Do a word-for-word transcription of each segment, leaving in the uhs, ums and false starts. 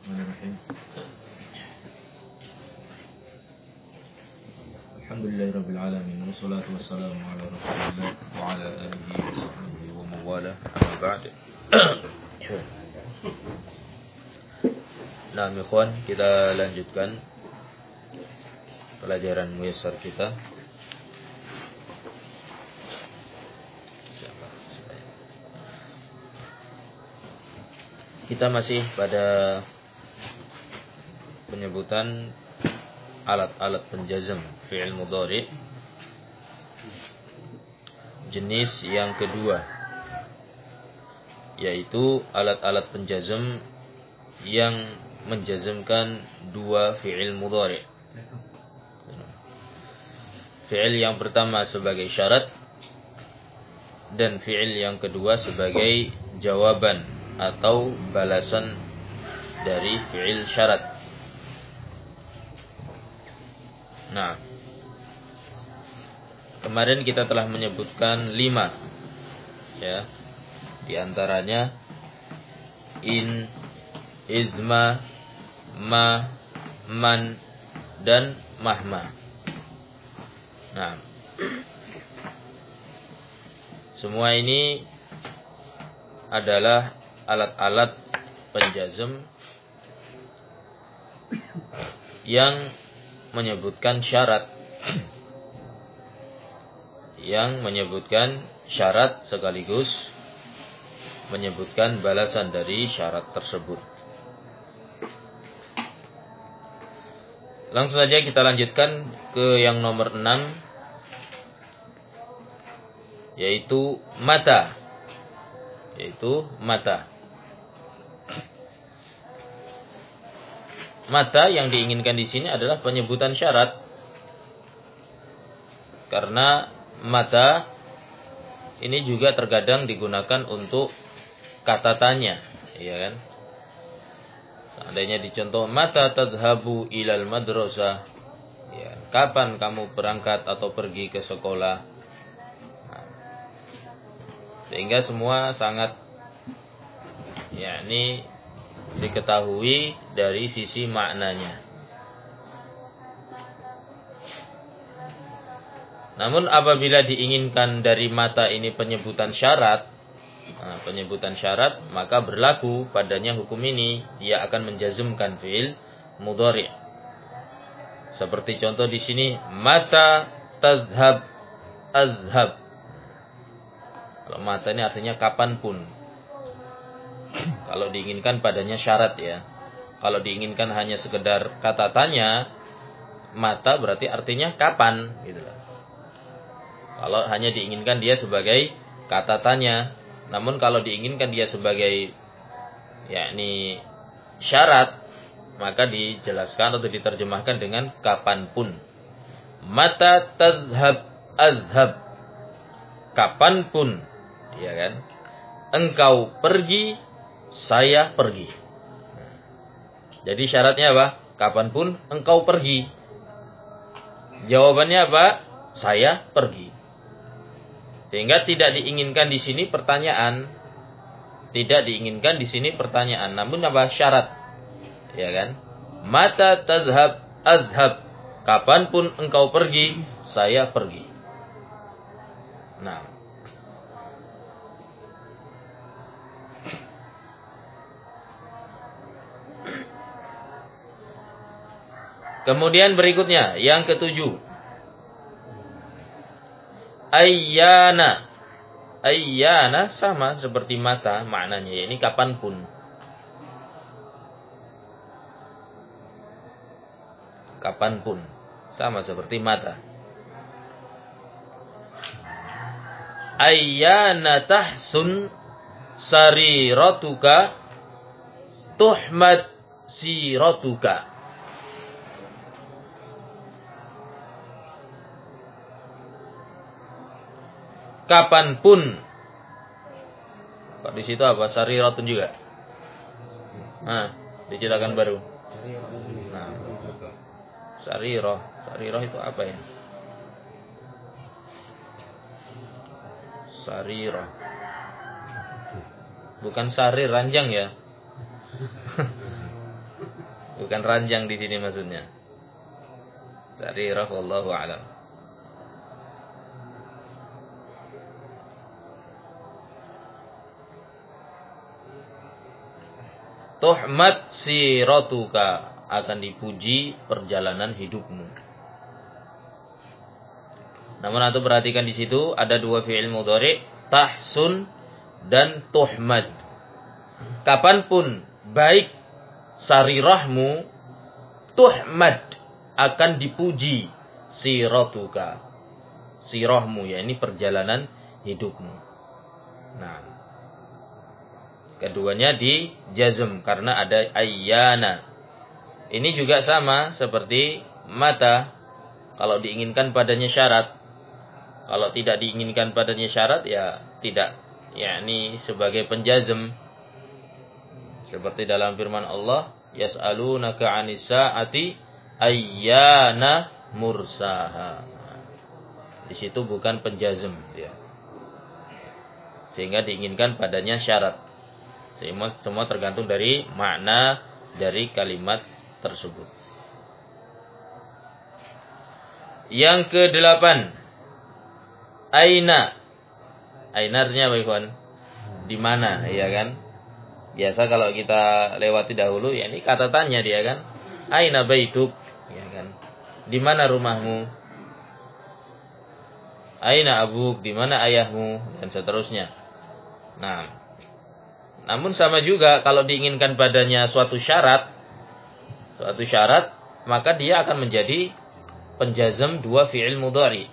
Bismillahirrahmanirrahim. Alhamdulillahirabbil alamin wassalatu wassalamu ala Rasulillah wa ala alihi wa sahbihi wa mawala. Amma ba'd. Nah, ikhwan, kita lanjutkan pelajaran muyassar kita. Kita masih pada penyebutan alat-alat penjazm fi'il mudhari. Jenis yang kedua yaitu alat-alat penjazm yang menjazmkan dua fi'il mudhari. Fi'il yang pertama sebagai syarat dan fi'il yang kedua sebagai jawaban atau balasan dari fi'il syarat. Nah, kemarin kita telah menyebutkan lima, ya, di antaranya in, izma, ma, man, dan mahma. Nah, semua ini adalah alat-alat penjazm yang menyebutkan syarat, yang menyebutkan syarat sekaligus menyebutkan balasan dari syarat tersebut. Langsung saja kita lanjutkan ke yang nomor enam, yaitu mata, yaitu mata. Mata yang diinginkan di sini adalah penyebutan syarat. Karena mata ini juga terkadang digunakan untuk kata tanya, ya kan? Seandainya dicontoh mata tadhhabu ilal madrasah, ya, kapan kamu berangkat atau pergi ke sekolah? Nah, sehingga semua sangat yakni diketahui dari sisi maknanya. Namun apabila diinginkan dari mata ini penyebutan syarat, nah, penyebutan syarat, maka berlaku padanya hukum ini, dia akan menjazmkan fi'il mudhari'. Seperti contoh di sini, mata tadhhab azhab. Kalau mata ini artinya kapanpun. Kalau diinginkan padanya syarat, ya. Kalau diinginkan hanya sekedar kata tanya, mata berarti artinya kapan, gitu. Kalau hanya diinginkan dia sebagai kata tanya, namun kalau diinginkan dia sebagai yakni syarat, maka dijelaskan atau diterjemahkan dengan kapanpun. Mata tadhhab azhab, kapanpun, ya kan? Engkau pergi, saya pergi. Jadi syaratnya apa? Kapanpun engkau pergi. Jawabannya apa? Saya pergi. Sehingga tidak diinginkan di sini pertanyaan. Tidak diinginkan di sini pertanyaan, namun apa? Syarat. Ya kan? Mata tadhhab azhab, kapanpun engkau pergi, saya pergi. Nah, kemudian berikutnya, yang ketujuh. Ayyana. Ayyana sama seperti mata maknanya, yakni kapanpun. Kapanpun. Sama seperti mata. Ayyana tahsun sariratuka tuhmad siratuka. Kapanpun. Kok di situ apa? Sariratun juga. Nah, diciptakan baru. Nah, sarirah. Sarirah itu apa ya? Sarirah. Bukan sarir ranjang ya. bukan ranjang di sini maksudnya. Sarirah wallahu a'lam. Tuhmat siratuka, akan dipuji perjalanan hidupmu. Namun antum perhatikan di situ ada dua fi'il mudhari, tahsun dan tuhmad. Kapanpun baik sarirahmu, tuhmad, akan dipuji siratuka, sirahmu, ya ini perjalanan hidupmu. Nah, keduanya di jazm karena ada ayyana. Ini juga sama seperti mata. Kalau diinginkan padanya syarat, kalau tidak diinginkan padanya syarat, ya tidak. Ya ini sebagai penjazm. Seperti dalam firman Allah, yas'alunaka 'anis sa'ati ayyana mursaha. Di situ bukan penjazm, ya. Sehingga diinginkan padanya syarat. Semua, semua tergantung dari makna dari kalimat tersebut. Yang kedelapan, aina. Aina artinya apa, Ikhwan? Di mana, ya kan? Biasa kalau kita lewati dahulu, ya ini kata tanya dia kan. Aina baituk, ya kan? Di mana rumahmu? Aina abuk, di mana ayahmu, dan seterusnya. Nah, namun sama juga kalau diinginkan padanya suatu syarat, suatu syarat, maka dia akan menjadi penjazm dua fi'il mudhari.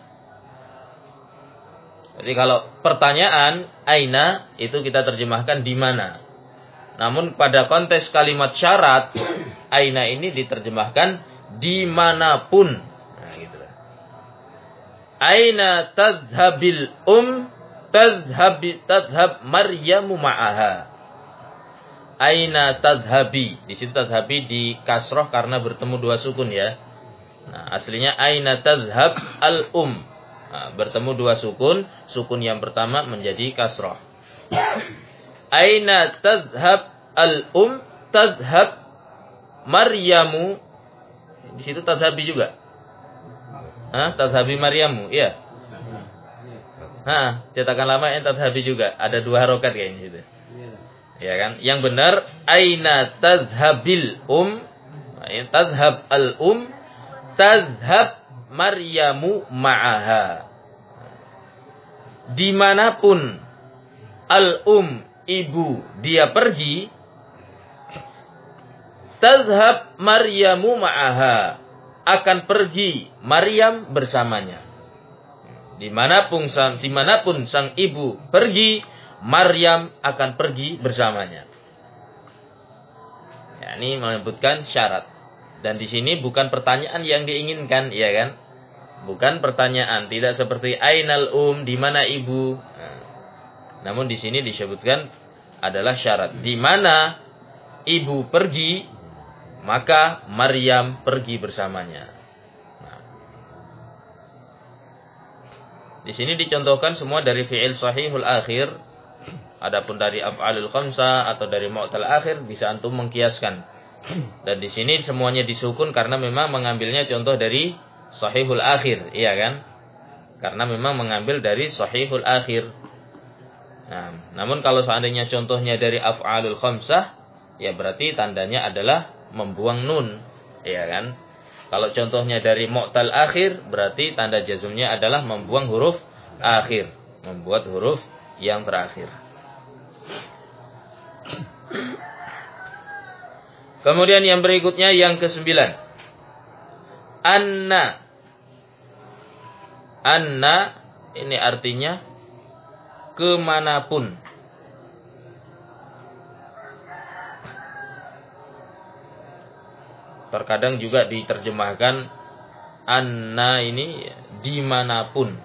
Jadi kalau pertanyaan aina itu kita terjemahkan di mana. Namun pada konteks kalimat syarat, aina ini diterjemahkan dimanapun. Nah, gitu lah. Aina tadhhabil um tadhhabi tadhhab Maryamu ma'aha. Aina tadhhabi. Di situ tadhhabi di kasroh karena bertemu dua sukun ya. Nah, aslinya aina tadhhab al-um. Nah, bertemu dua sukun, sukun yang pertama menjadi kasroh. Aina tadhhab al-um tadhhab Maryamu. Di situ tadhhabi juga. Hah, tadhhabi Maryamu, iya. Hah, cetakan lama yang tadhhabi juga. Ada dua harokat kayaknya situ. Ya kan? Yang benar aina tadhhabil um, tadhhab al-um tadhhab Maryamu ma'aha. Dimanapun al-um, ibu, dia pergi, tadhhab Maryamu ma'aha, akan pergi Maryam bersamanya. Dimanapun sang, dimanapun sang ibu pergi, Maryam akan pergi bersamanya. Ya, ini menyebutkan syarat. Dan di sini bukan pertanyaan yang diinginkan, ya kan? Bukan pertanyaan, tidak seperti ainal um, di mana ibu. Nah, namun di sini disebutkan adalah syarat. Di mana ibu pergi, maka Maryam pergi bersamanya. Nah, di sini dicontohkan semua dari fi'il sahihul akhir. Adapun dari af'alul khamsah atau dari mu'tal akhir bisa antum mengkiaskan. Dan di sini semuanya disukun karena memang mengambilnya contoh dari sahihul akhir, iya kan? Karena memang mengambil dari sahihul akhir. Nah, namun kalau seandainya contohnya dari af'alul khamsah, ya berarti tandanya adalah membuang nun, iya kan? Kalau contohnya dari mu'tal akhir, berarti tanda jazmnya adalah membuang huruf akhir, membuat huruf yang terakhir. Kemudian yang berikutnya yang kesembilan. Anna. Anna ini artinya kemanapun. Terkadang juga diterjemahkan anna ini dimanapun.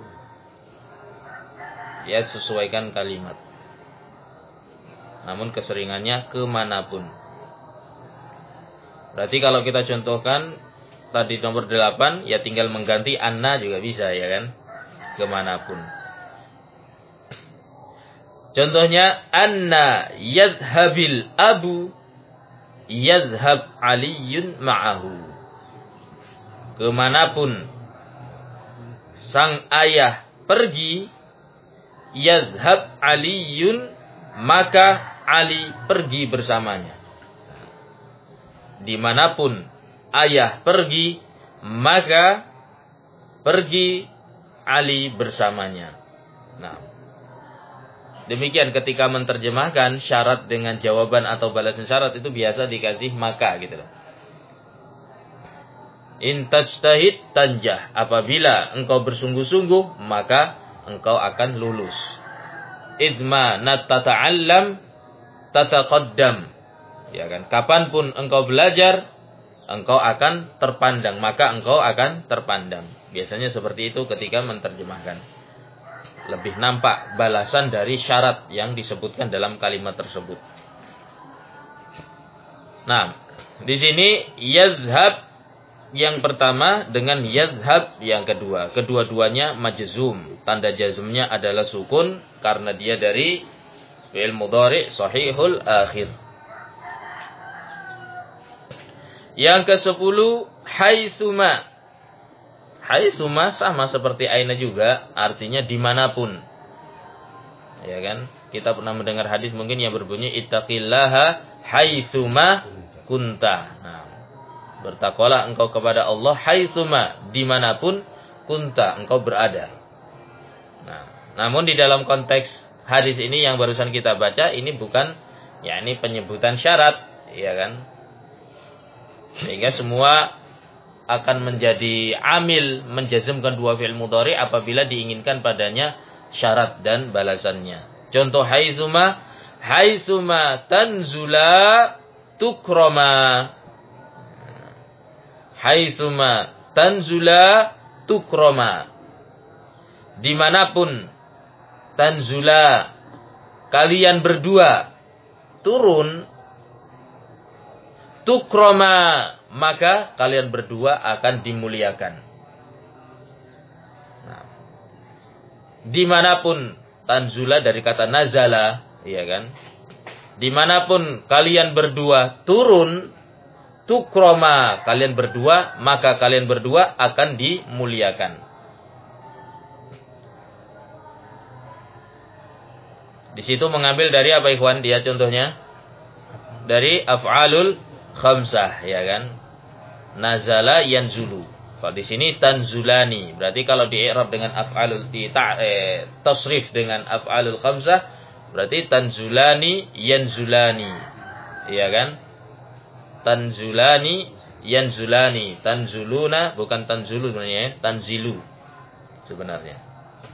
Ya, sesuaikan kalimat. Namun keseringannya kemanapun. Berarti kalau kita contohkan tadi nomor delapan, ya tinggal mengganti anna juga bisa, ya kan? Kemanapun. Contohnya anna yadhabil abu yadhhab Aliyun ma'ahu. Kemanapun sang ayah pergi, yadhhab Aliyun, maka Ali pergi bersamanya. Dimanapun ayah pergi, maka pergi Ali bersamanya. Nah, demikian ketika menerjemahkan syarat dengan jawaban atau balasan syarat itu biasa dikasih maka gitu loh. In tajtahid tanjah. Apabila engkau bersungguh-sungguh, maka engkau akan lulus. Idma natata'allam tataqaddam. Ya kan? Kapanpun engkau belajar, engkau akan terpandang, maka engkau akan terpandang. Biasanya seperti itu ketika menerjemahkan. Lebih nampak balasan dari syarat yang disebutkan dalam kalimat tersebut. Nah, di sini yadhhab yang pertama dengan yadhhab yang kedua. Kedua-duanya majzum. Tanda jazmnya adalah sukun karena dia dari fi'il mudhari' sahihul akhir. Yang kesepuluh, haitsuma. Haitsuma sama seperti aina juga, artinya dimanapun. Ya kan? Kita pernah mendengar hadis mungkin yang berbunyi ittaqillaha haitsuma kunta. Nah, bertakwalah engkau kepada Allah haitsuma, dimanapun kunta engkau berada. Nah, namun di dalam konteks hadis ini yang barusan kita baca ini bukan, ya ini penyebutan syarat, ya kan? Sehingga semua akan menjadi amil menjazmkan dua fi'il mudhari apabila diinginkan padanya syarat dan balasannya. Contoh haitsuma, haitsuma tanzula tukrama. Haitsuma tanzula tukrama. Dimanapun tanzula kalian berdua turun, tukroma, maka kalian berdua akan dimuliakan. Nah, dimanapun tanzula dari kata nazala, iya kan? Dimanapun kalian berdua turun, tukroma, kalian berdua, maka kalian berdua akan dimuliakan. Di situ mengambil dari apa ikhwan dia contohnya? Dari af'alul khamsah, ya kan? Nazala yanzulu. Kalau di sini tanzulani, berarti kalau di i'rab dengan af'alul di ta, eh, tasrif dengan af'alul khamsah, berarti tanzulani yanzulani. Iya kan? Tanzulani yanzulani. Tanzuluna bukan tanzulu sebenarnya, tanzilu sebenarnya.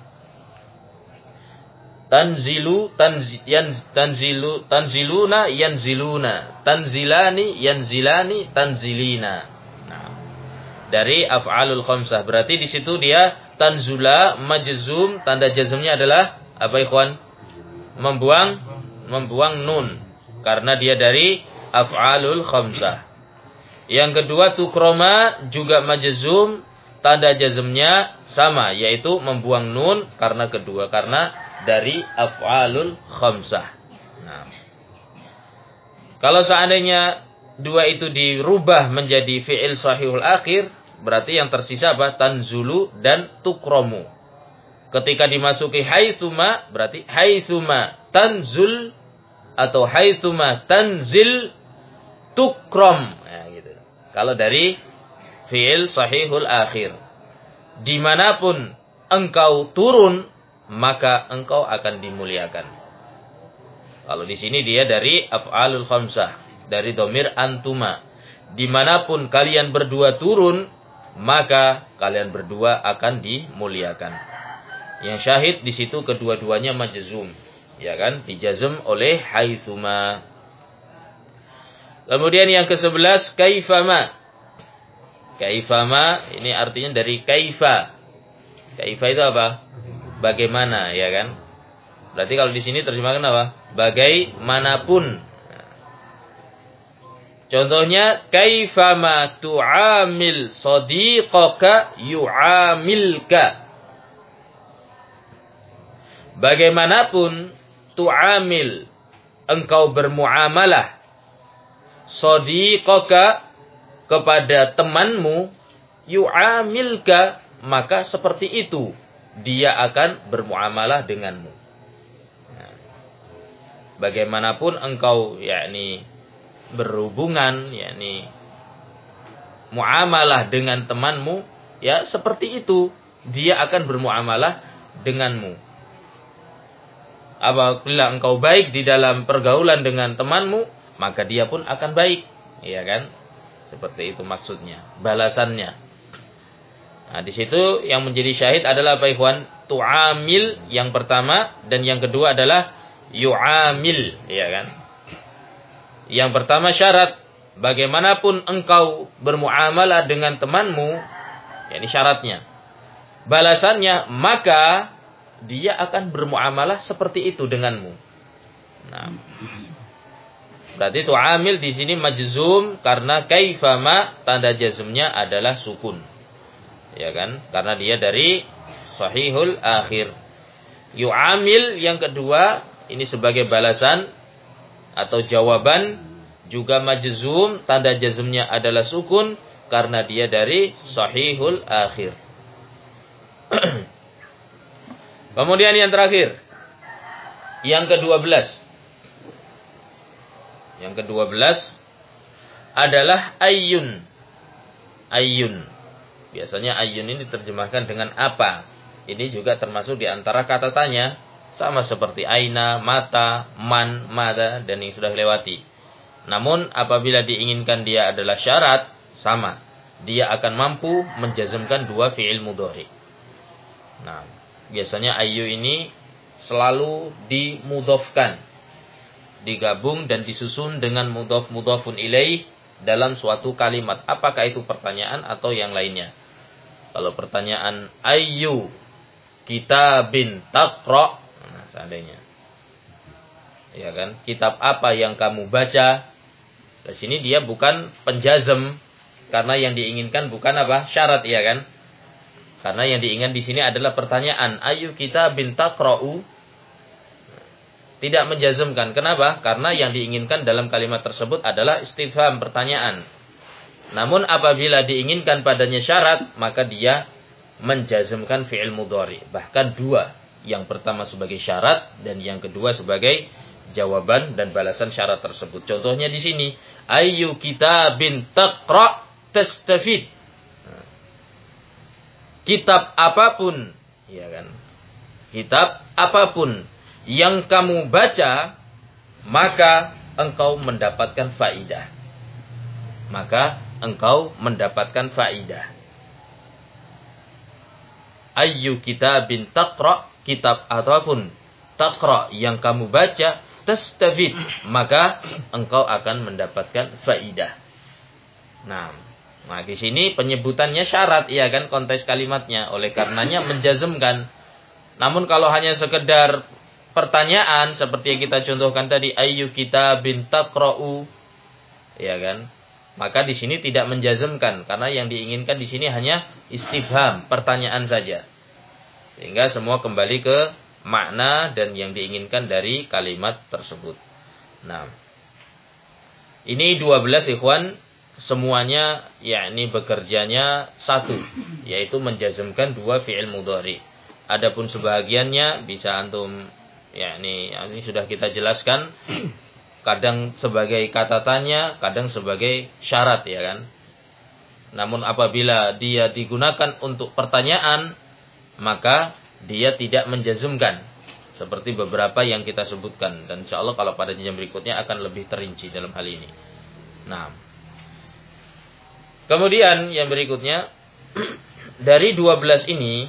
Tanzilu tanzi, yan, tanzilu tanziluna yanziluna, tanzilani yanzilani, tanzilina. Nah, dari af'alul khamsah berarti di situ dia tanzula majzum, tanda jazmnya adalah apa ikhwan? Membuang membuang nun karena dia dari af'alul khamsah. Yang kedua tukroma juga majzum, tanda jazmnya sama yaitu membuang nun karena kedua karena dari af'alul khamsah. Nah, kalau seandainya dua itu dirubah menjadi fi'il sahihul akhir, berarti yang tersisa apa? Tanzulu dan tukromu. Ketika dimasuki haitsuma, berarti haitsuma tanzul atau haitsuma tanzil tukrom. Nah, gitu. Kalau dari fi'il sahihul akhir, dimanapun engkau turun, maka engkau akan dimuliakan. Kalau di sini dia dari af'alul khamsah, dari domir antuma. Dimanapun kalian berdua turun, maka kalian berdua akan dimuliakan. Yang syahid di situ kedua-duanya majzum, ya kan? Dijazm oleh haitsuma. Kemudian yang kesebelas kaifama. Kaifama ini artinya dari kaifa. Kaifa itu apa? Bagaimana, ya kan? Berarti kalau di sini terjemahkan apa? Bagaimanapun. Contohnya kaifama tu'amil sadiqaka yu'amilka. Bagaimanapun tu'amil engkau bermuamalah sadiqaka, kepada temanmu, yu'amilka, maka seperti itu dia akan bermuamalah denganmu. Nah, bagaimanapun engkau yakni berhubungan, yakni muamalah dengan temanmu, ya seperti itu dia akan bermuamalah denganmu. Apabila engkau baik di dalam pergaulan dengan temanmu, maka dia pun akan baik, ya kan? Seperti itu maksudnya, balasannya. Nah, di situ yang menjadi syahid adalah apa ikhwan? Tu'amil yang pertama, dan yang kedua adalah yu'amil, ya kan? Yang pertama syarat, bagaimanapun engkau bermuamalah dengan temanmu, yakni syaratnya. Balasannya, maka dia akan bermuamalah seperti itu denganmu. Nah, berarti tu'amil di sini majzum karena kaifama, tanda jazmnya adalah sukun. Ya kan? Karena dia dari sahihul akhir. Yu'amil yang kedua, ini sebagai balasan atau jawaban, juga majzum, tanda jazmnya adalah sukun karena dia dari sahihul akhir. Kemudian yang terakhir, yang kedua belas. Yang kedua belas adalah ayyun. Ayyun. Biasanya ayyun ini diterjemahkan dengan apa. Ini juga termasuk di antara kata tanya. Sama seperti aina, mata, man, mada, dan yang sudah lewati. Namun apabila diinginkan dia adalah syarat, sama. Dia akan mampu menjazmkan dua fi'il mudhari. Nah, biasanya ayyu ini selalu dimudhafkan, digabung dan disusun dengan mudhaf mudhafun ilaih dalam suatu kalimat. Apakah itu pertanyaan atau yang lainnya? Kalau pertanyaan ayyu kitabin taqra, nah, seandainya, ya kan, kitab apa yang kamu baca? Di sini dia bukan penjazm, karena yang diinginkan bukan apa? Syarat, ya kan? Karena yang diinginkan di sini adalah pertanyaan ayyu kitabin taqra'u. Tidak menjazmkan. Kenapa? Karena yang diinginkan dalam kalimat tersebut adalah istifham, pertanyaan. Namun apabila diinginkan padanya syarat, maka dia menjazmkan fi'il mudhari. Bahkan dua. Yang pertama sebagai syarat dan yang kedua sebagai jawaban dan balasan syarat tersebut. Contohnya di sini, ayyu kitabin taqra' tastafid. Kitab apapun, ya kan? Kitab apapun yang kamu baca, maka engkau mendapatkan faidah. Maka engkau mendapatkan faidah. Ayyu kitabin taqra, kitab apapun taqra yang kamu baca, tastafid, maka engkau akan mendapatkan faidah. Nah, nah di sini penyebutannya syarat, ya kan, konteks kalimatnya, oleh karenanya menjazmkan. Namun kalau hanya sekedar pertanyaan seperti yang kita contohkan tadi, ayyu kitabin taqra'u, ya kan, maka di sini tidak menjazmkan karena yang diinginkan di sini hanya istifham, pertanyaan saja. Sehingga semua kembali ke makna dan yang diinginkan dari kalimat tersebut. Nah, ini dua belas ikhwan, semuanya yakni bekerjanya satu, yaitu menjazmkan dua fi'il mudhari. Adapun sebahagiannya bisa antum, yakni ini sudah kita jelaskan, kadang sebagai kata tanya, kadang sebagai syarat, ya kan. Namun apabila dia digunakan untuk pertanyaan, maka dia tidak menjazmkan seperti beberapa yang kita sebutkan, dan insyaallah kalau pada jam berikutnya akan lebih terinci dalam hal ini. Nah, kemudian yang berikutnya dari dua belas ini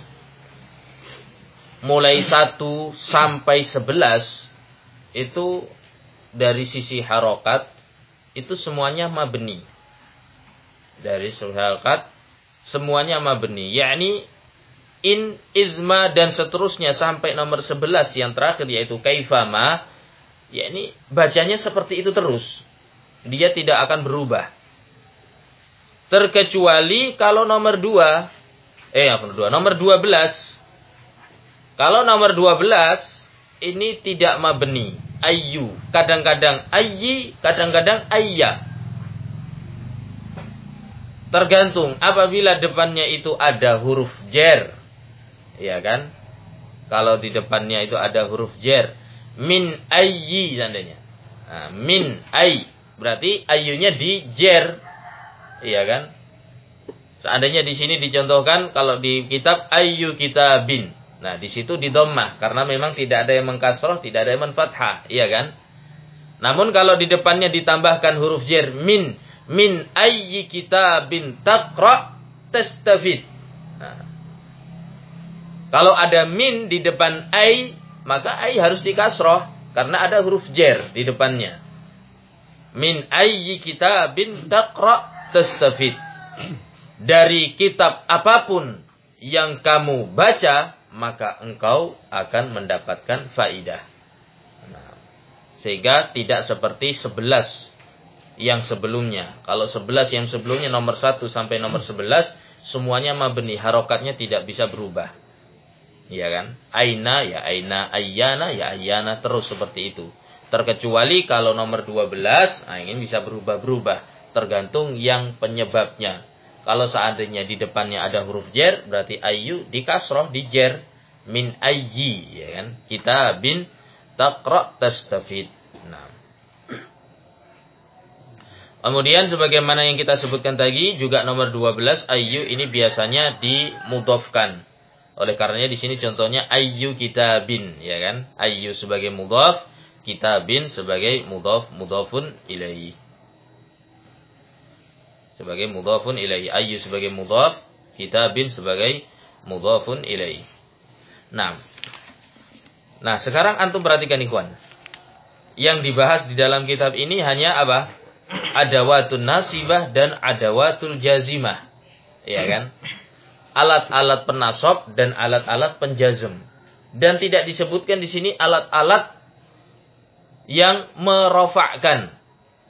mulai satu sampai sebelas itu dari sisi harokat itu semuanya mabni. Dari sisi harokat semuanya mabni, yakni in, izma dan seterusnya sampai nomor sebelas yang terakhir yaitu kaifama, yakni bacanya seperti itu terus. Dia tidak akan berubah. Terkecuali kalau nomor dua, eh nomor dua, nomor dua belas. Kalau nomor dua belas ini tidak mabni, ayyu, kadang-kadang ayyi, kadang-kadang ayya. Tergantung apabila depannya itu ada huruf jer. Ya kan? Kalau di depannya itu ada huruf jer. Min ayyi seandainya. Nah, min ay. Berarti ayyunya di jer. Iya kan? Seandainya di sini dicontohkan kalau di kitab ayyu kitabin. Nah, di situ di dhammah karena memang tidak ada yang mengkasrah, tidak ada yang menfathah, iya kan? Namun kalau di depannya ditambahkan huruf jer min min ayyi kitabin taqra tastafid. Nah, kalau ada min di depan ay, maka ay harus dikasrah karena ada huruf jer di depannya. Min ayyi kitabin taqra tastafid. Dari kitab apapun yang kamu baca, maka engkau akan mendapatkan faidah. Nah, sehingga tidak seperti sebelas yang sebelumnya. Kalau sebelas yang sebelumnya nomor satu sampai nomor sebelas, semuanya mabni, harokatnya tidak bisa berubah. Iya kan? Aina ya aina, ayyana ya ayyana, terus seperti itu. Terkecuali kalau nomor dua belas, nah ini bisa berubah-berubah. Tergantung yang penyebabnya. Kalau seandainya di depannya ada huruf jer, berarti ayyu dikasroh di jer. Min ayyi, ya kan? Kitabin taqra tastafid. Nah. Kemudian sebagaimana yang kita sebutkan tadi, juga nomor dua belas, ayyu ini biasanya dimudhofkan. Oleh karenanya di sini contohnya ayyu kitabin, ya kan? Ayyu sebagai mudhaf, kitabin sebagai mudhaf, mudhafun ilaihi. Sebagai mudhafun ilaihi, ayyu sebagai mudhaf, kitabin sebagai mudhafun ilaihi. Nah. Nah, sekarang antum perhatikan ikhwan. Yang dibahas di dalam kitab ini hanya apa? Adawatun nasibah dan adawatul jazimah. Ya kan? Alat-alat penasab dan alat-alat penjazm. Dan tidak disebutkan di sini alat-alat yang merofakkan.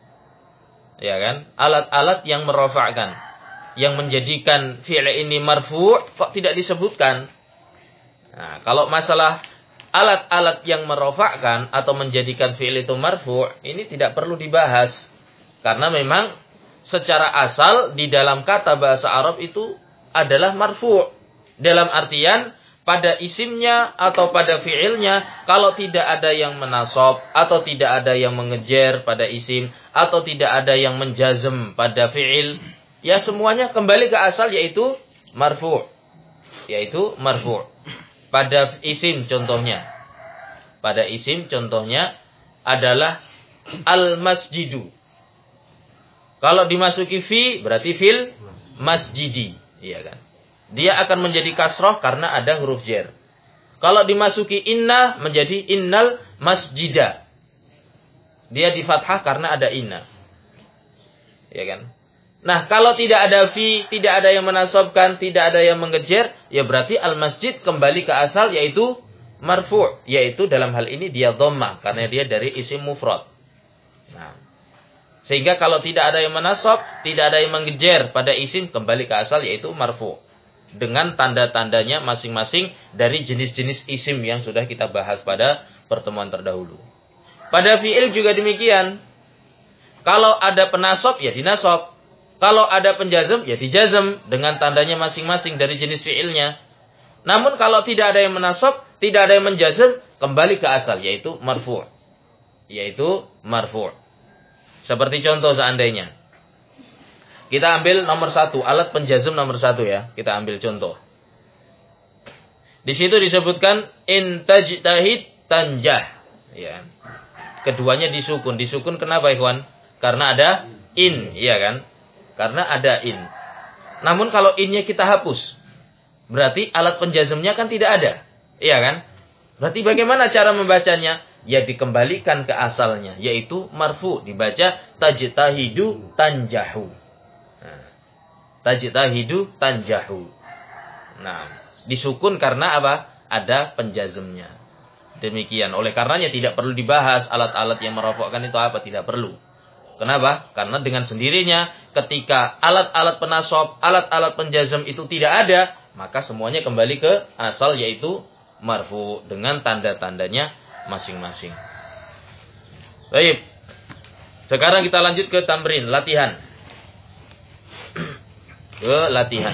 Ya kan? Alat-alat yang merofakkan, yang menjadikan fi'il ini marfu' kok tidak disebutkan. Nah, kalau masalah alat-alat yang merofakkan atau menjadikan fi'il itu marfu', ini tidak perlu dibahas. Karena memang secara asal di dalam kata bahasa Arab itu adalah marfu'. Dalam artian pada isimnya atau pada fi'ilnya, kalau tidak ada yang menasab atau tidak ada yang mengejer pada isim atau tidak ada yang menjazm pada fi'il, ya semuanya kembali ke asal yaitu marfu'. Yaitu marfu'. Pada isim contohnya. Pada isim contohnya adalah al-masjidu. Kalau dimasuki fi berarti fil masjidi, iya kan? Dia akan menjadi kasroh karena ada huruf jer. Kalau dimasuki inna menjadi innal masjida. Dia di fathah karena ada inna. Ya kan? Nah, kalau tidak ada fi, tidak ada yang menasabkan, tidak ada yang mengejer, ya berarti al-masjid kembali ke asal yaitu marfu', yaitu dalam hal ini dia dhammah karena dia dari isim mufrad. Nah, sehingga kalau tidak ada yang menasab, tidak ada yang mengejer pada isim kembali ke asal yaitu marfu'. Dengan tanda-tandanya masing-masing dari jenis-jenis isim yang sudah kita bahas pada pertemuan terdahulu. Pada fi'il juga demikian. Kalau ada penasab, ya dinasab. Kalau ada penjazm, ya dijazm. Dengan tandanya masing-masing dari jenis fi'ilnya. Namun kalau tidak ada yang menasab, tidak ada yang menjazm, kembali ke asal, yaitu marfu'. Yaitu marfu'. Seperti contoh seandainya. Kita ambil nomor satu, alat penjazm nomor satu ya. Kita ambil contoh. Di situ disebutkan in tajtahid tanjah. Ya. Keduanya disukun. Disukun kenapa ikhwan? Karena ada in, iya kan? Karena ada in. Namun kalau innya kita hapus, berarti alat penjazmnya kan tidak ada, iya kan? Berarti bagaimana cara membacanya? Ya dikembalikan ke asalnya, yaitu marfu, dibaca tajtahidu tanjahu. Tajtahidu tanjahu. Nah, disukun karena apa? Ada penjazmnya. Demikian. Oleh karenanya tidak perlu dibahas alat-alat yang merofokkan itu apa, tidak perlu. Kenapa? Karena dengan sendirinya ketika alat-alat penasab, alat-alat penjazm itu tidak ada, maka semuanya kembali ke asal yaitu marfu dengan tanda-tandanya masing-masing. Baik. Sekarang kita lanjut ke tamrin, latihan. ke latihan.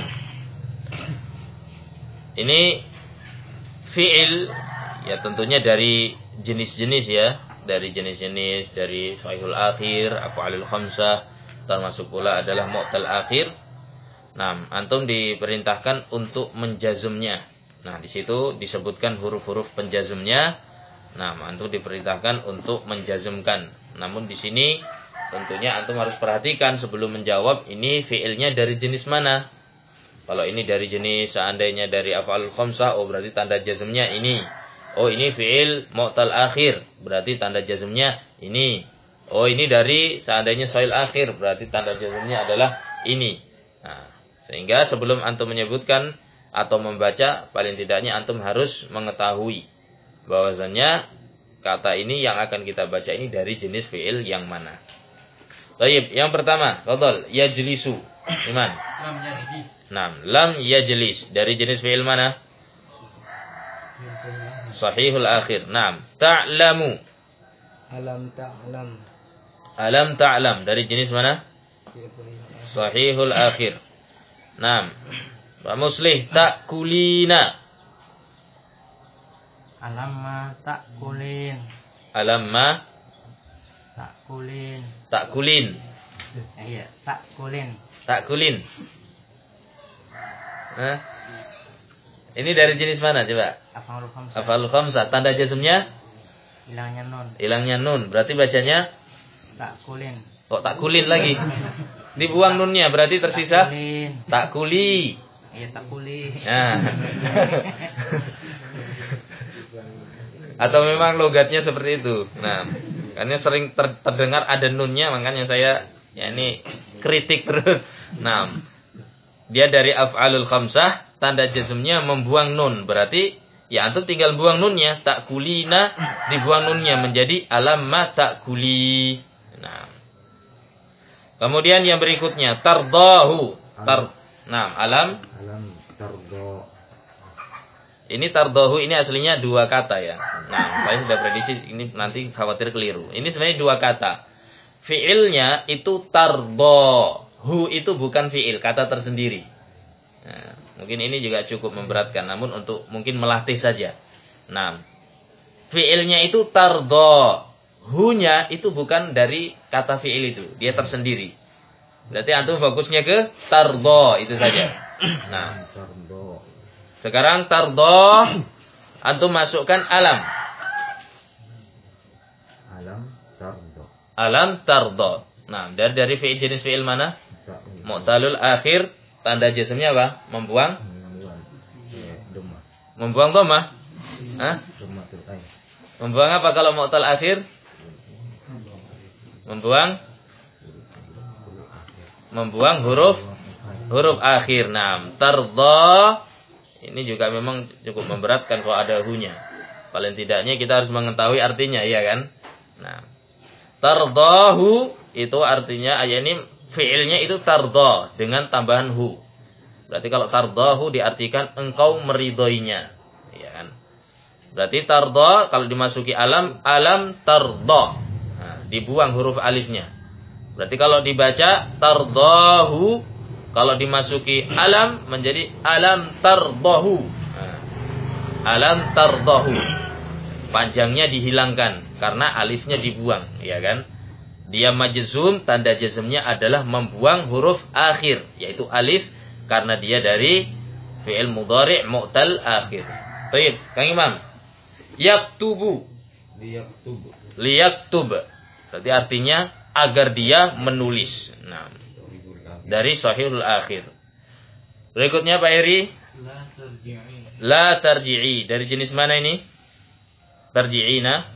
Ini fi'il ya tentunya dari jenis-jenis ya, dari jenis-jenis dari sahihul akhir, af'alul khamsah, termasuk pula adalah mu'tal akhir. Nah, antum diperintahkan untuk menjazmnya. Nah, di situ disebutkan huruf-huruf penjazmnya. Nah, antum diperintahkan untuk menjazmkan. Namun di sini tentunya antum harus perhatikan sebelum menjawab ini fi'ilnya dari jenis mana. Kalau ini dari jenis seandainya dari af'alul khamsah, oh berarti tanda jazmnya ini. Oh ini fi'il mu'tal akhir, berarti tanda jazmnya ini. Oh ini dari seandainya sahihul akhir, berarti tanda jazmnya adalah ini. Nah, sehingga sebelum antum menyebutkan atau membaca, paling tidaknya antum harus mengetahui bahwasanya kata ini yang akan kita baca ini dari jenis fi'il yang mana. Baik, yang pertama, qadal yajlisu. Iman. Lam yajlis. Naam, lam yajlis dari jenis fi'il mana? Sahihul akhir. Naam, ta'lamu. Alam ta'lam. Alam ta'lam dari jenis mana? Sahihul akhir. Naam. Pak Muslih, ta'kulina. Alamma ta'kulin. Alamma Ta'kulin. ta'kulin. Iya, ta'kulin. Ta'kulin. Hah? Ini dari jenis mana coba? Af'alul khamsah. Af'alul khamsah. Tanda jazmnya? Hilangnya nun. Hilangnya nun. Berarti bacanya? Ta'kulin. Kok ta'kulin lagi? Dibuang nunnya. Berarti tersisa? Ta'kulin. Ta'kuli. Iya, ta'kuli. Nah. Atau memang logatnya seperti itu. Nah, karena sering ter terdengar ada nunnya, makanya saya ya ini kritik terus. Nah, dia dari af'alul khamsah, tanda jazmnya membuang nun. Berarti ya antum tinggal buang nunnya, ta'kulina, dibuang nunnya menjadi alamma ta'kuli. Nah. Kemudian yang berikutnya tardahu. Tar Nah, alam Alam tardo. ini tardahu ini aslinya dua kata ya. Nah, saya sudah prediksi ini nanti khawatir keliru. Ini sebenarnya dua kata. Fi'ilnya itu tardo. Hu itu bukan fi'il, kata tersendiri. Nah, mungkin ini juga cukup memberatkan, namun untuk mungkin melatih saja. Nah, fi'ilnya itu tardo. Hu-nya itu bukan dari kata fi'il itu, dia tersendiri. Berarti antum fokusnya ke tardo itu saja. Nah, sekarang tardo antum masukkan alam. Alam tardo. Alam tardo. Nah, dari dari fi'il jenis fi'il mana? Mu'talul akhir, tanda jazmnya apa? Membuang. Membuang dhamma. Hah? Membuang apa kalau mu'tal akhir? Membuang Membuang huruf huruf akhir. Nah, tardo ini juga memang cukup memberatkan kalau ada hu-nya. Paling tidaknya kita harus mengetahui artinya, iya kan? Nah, tardahu itu artinya ayat ini fi'ilnya itu tardo dengan tambahan hu. Berarti kalau tardahu diartikan engkau meridhoinya, iya kan? Berarti tardo kalau dimasuki alam, alam tardo. Nah, dibuang huruf alifnya. Berarti kalau dibaca tardahu, kalau dimasuki alam menjadi alam tardahu. Nah, alam tardahu. Panjangnya dihilangkan karena alifnya dibuang, ya kan? Dia majzum, tanda jazmnya adalah membuang huruf akhir, yaitu alif, karena dia dari fi'il mudhari' mu'tal akhir. Baik, Kang Imam. Yaktubu. Liyaktubu. Liyaktub. Berarti artinya agar dia menulis. Nah, dari sahihul akhir. Berikutnya Pak Eri. La tarji'i. La tarji'i. Dari jenis mana ini? Tarji'ina.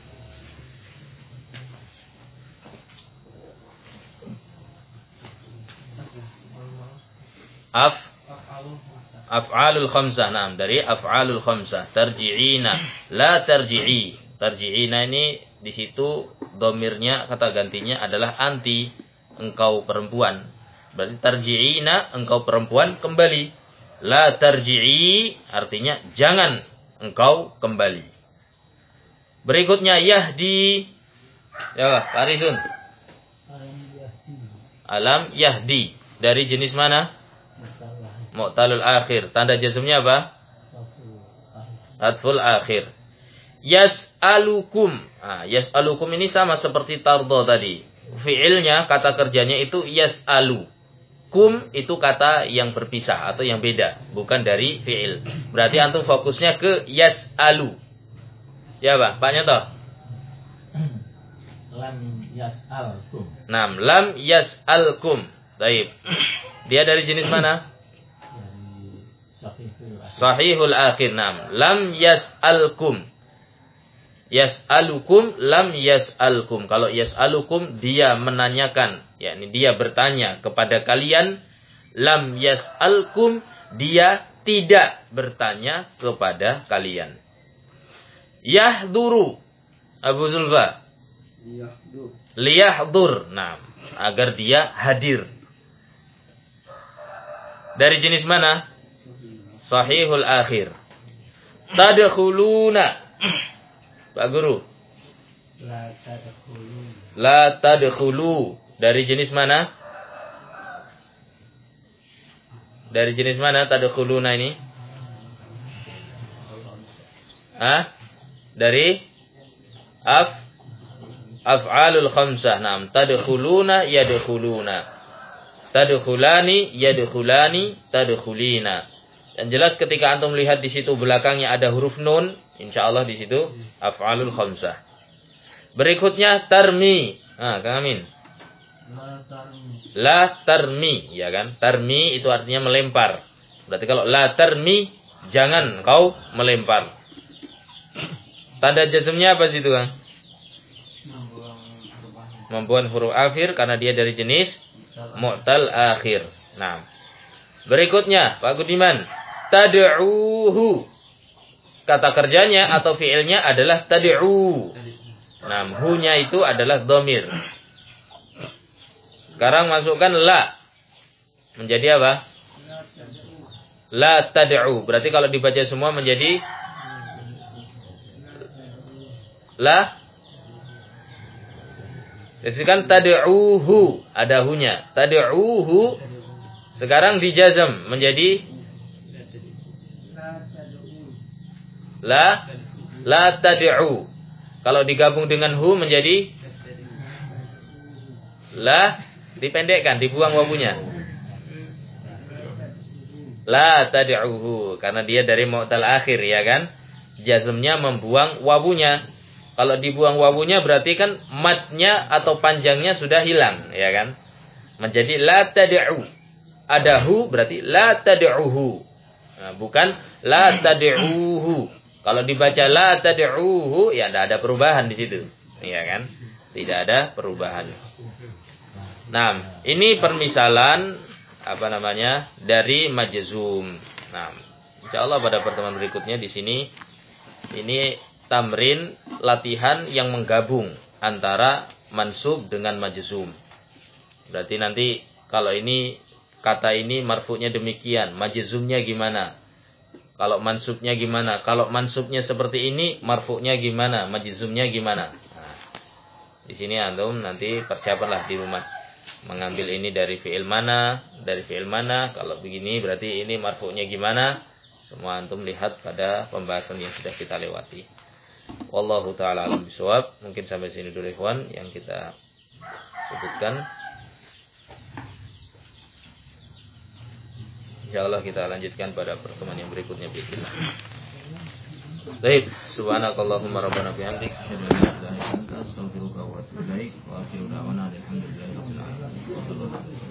Af af'alul khamsah. Nah, dari af'alul khamsah. Tarji'ina. La tarji'i. Tarji'ina ini di situ domirnya kata gantinya adalah anti, engkau perempuan. Berarti tarji'ina, engkau perempuan kembali. La tarji'i artinya jangan engkau kembali. Berikutnya yahdi. Ya, Pak Rizun. Alam yahdi. Dari jenis mana? mu'talul akhir. Tanda jazmnya apa? Atful akhir. Yas'alukum. Nah, yas'alukum ini sama seperti tardo tadi. Fi'ilnya, kata kerjanya itu yas'alu. Kum itu kata yang berpisah atau yang beda, bukan dari fi'il. Berarti antum fokusnya ke yas'alu. Ya, Pak? Pak Nyoto. Lam yas'alkum. Nah, lam yas'alkum. Baik. Dia dari jenis mana? Dari sahihul akhir. Sahihul akhir. Nah, lam yas'alkum. Yas'alukum lam yas'alkum. Kalau yas'alukum dia menanyakan, yakni dia bertanya kepada kalian. Lam yas'alkum dia tidak bertanya kepada kalian. Yahduru Abu Zulfa. Yahdur. Liyahdur. Nah, agar dia hadir. Dari jenis mana? Sahihul akhir. Tadkhuluna. Pak Guru. La tadkhulu. La tadkhulu. Dari jenis mana? Dari jenis mana tadkhuluna ini? Hah? Dari af af'alul khamsah. Naam, tadkhuluna yadkhuluna. Tadkhulani yadkhulani tadkhulina. Dan jelas ketika antum melihat di situ belakangnya ada huruf nun, insyaallah di situ af'alul khamsah. Berikutnya tarmi. Ah, Kang Amin. La tarmi. La tarmi, ya kan? Tarmi itu artinya melempar. Berarti kalau la tarmi, jangan kau melempar. Tanda jazmnya apa situ, Kang? Membuang huruf akhir. Membuang huruf akhir karena dia dari jenis mu'tal akhir. Nah. Berikutnya, Pak Gudiman, tad'uhu. Kata kerjanya atau fiilnya adalah tad'u. Nah, hu-nya itu adalah dhamir. Sekarang masukkan la. Menjadi apa? La tad'u. Berarti kalau dibaca semua menjadi la. Jadi kan tad'uhu, ada hu-nya. Tad'uhu sekarang dijazam menjadi la la tad'u. Kalau digabung dengan hu menjadi la, dipendekkan, dibuang wawunya. La tad'uhu karena dia dari mu'tal akhir, ya kan? Jazmnya membuang wawunya. Kalau dibuang wawunya berarti kan matnya atau panjangnya sudah hilang, ya kan? Menjadi la tad'u. Ada hu berarti la tad'uhu. Nah, bukan la tad'uhu. Kalau dibaca la tad'uhu ya tidak ada perubahan di situ, ya kan? Tidak ada perubahan. Nah, ini permisalan apa namanya? Dari majzum. Nah, insyaallah pada pertemuan berikutnya di sini ini tamrin latihan yang menggabung antara mansub dengan majzum. Berarti nanti kalau ini kata ini marfu'nya demikian, majzumnya gimana? Kalau mansubnya gimana? Kalau mansubnya seperti ini, marfu'nya gimana? Majzumnya gimana? Nah, di sini antum nanti persiapanlah di rumah. Mengambil ini dari fi'il mana, dari fi'il mana. Kalau begini berarti ini marfu'nya gimana? Semua antum lihat pada pembahasan yang sudah kita lewati. Wallahu ta'ala alam bisawab. Mungkin sampai sini dulu ikhwan yang kita sebutkan. Insyaallah kita lanjutkan pada pertemuan yang berikutnya bismillah. Baik, subhanakallahumma rabbana bihamdik asyhadu an la ilaha illa anta astaghfiruka wa atubu ilaik wa akhiru da'wana alhamdulillahi rabbil alamin.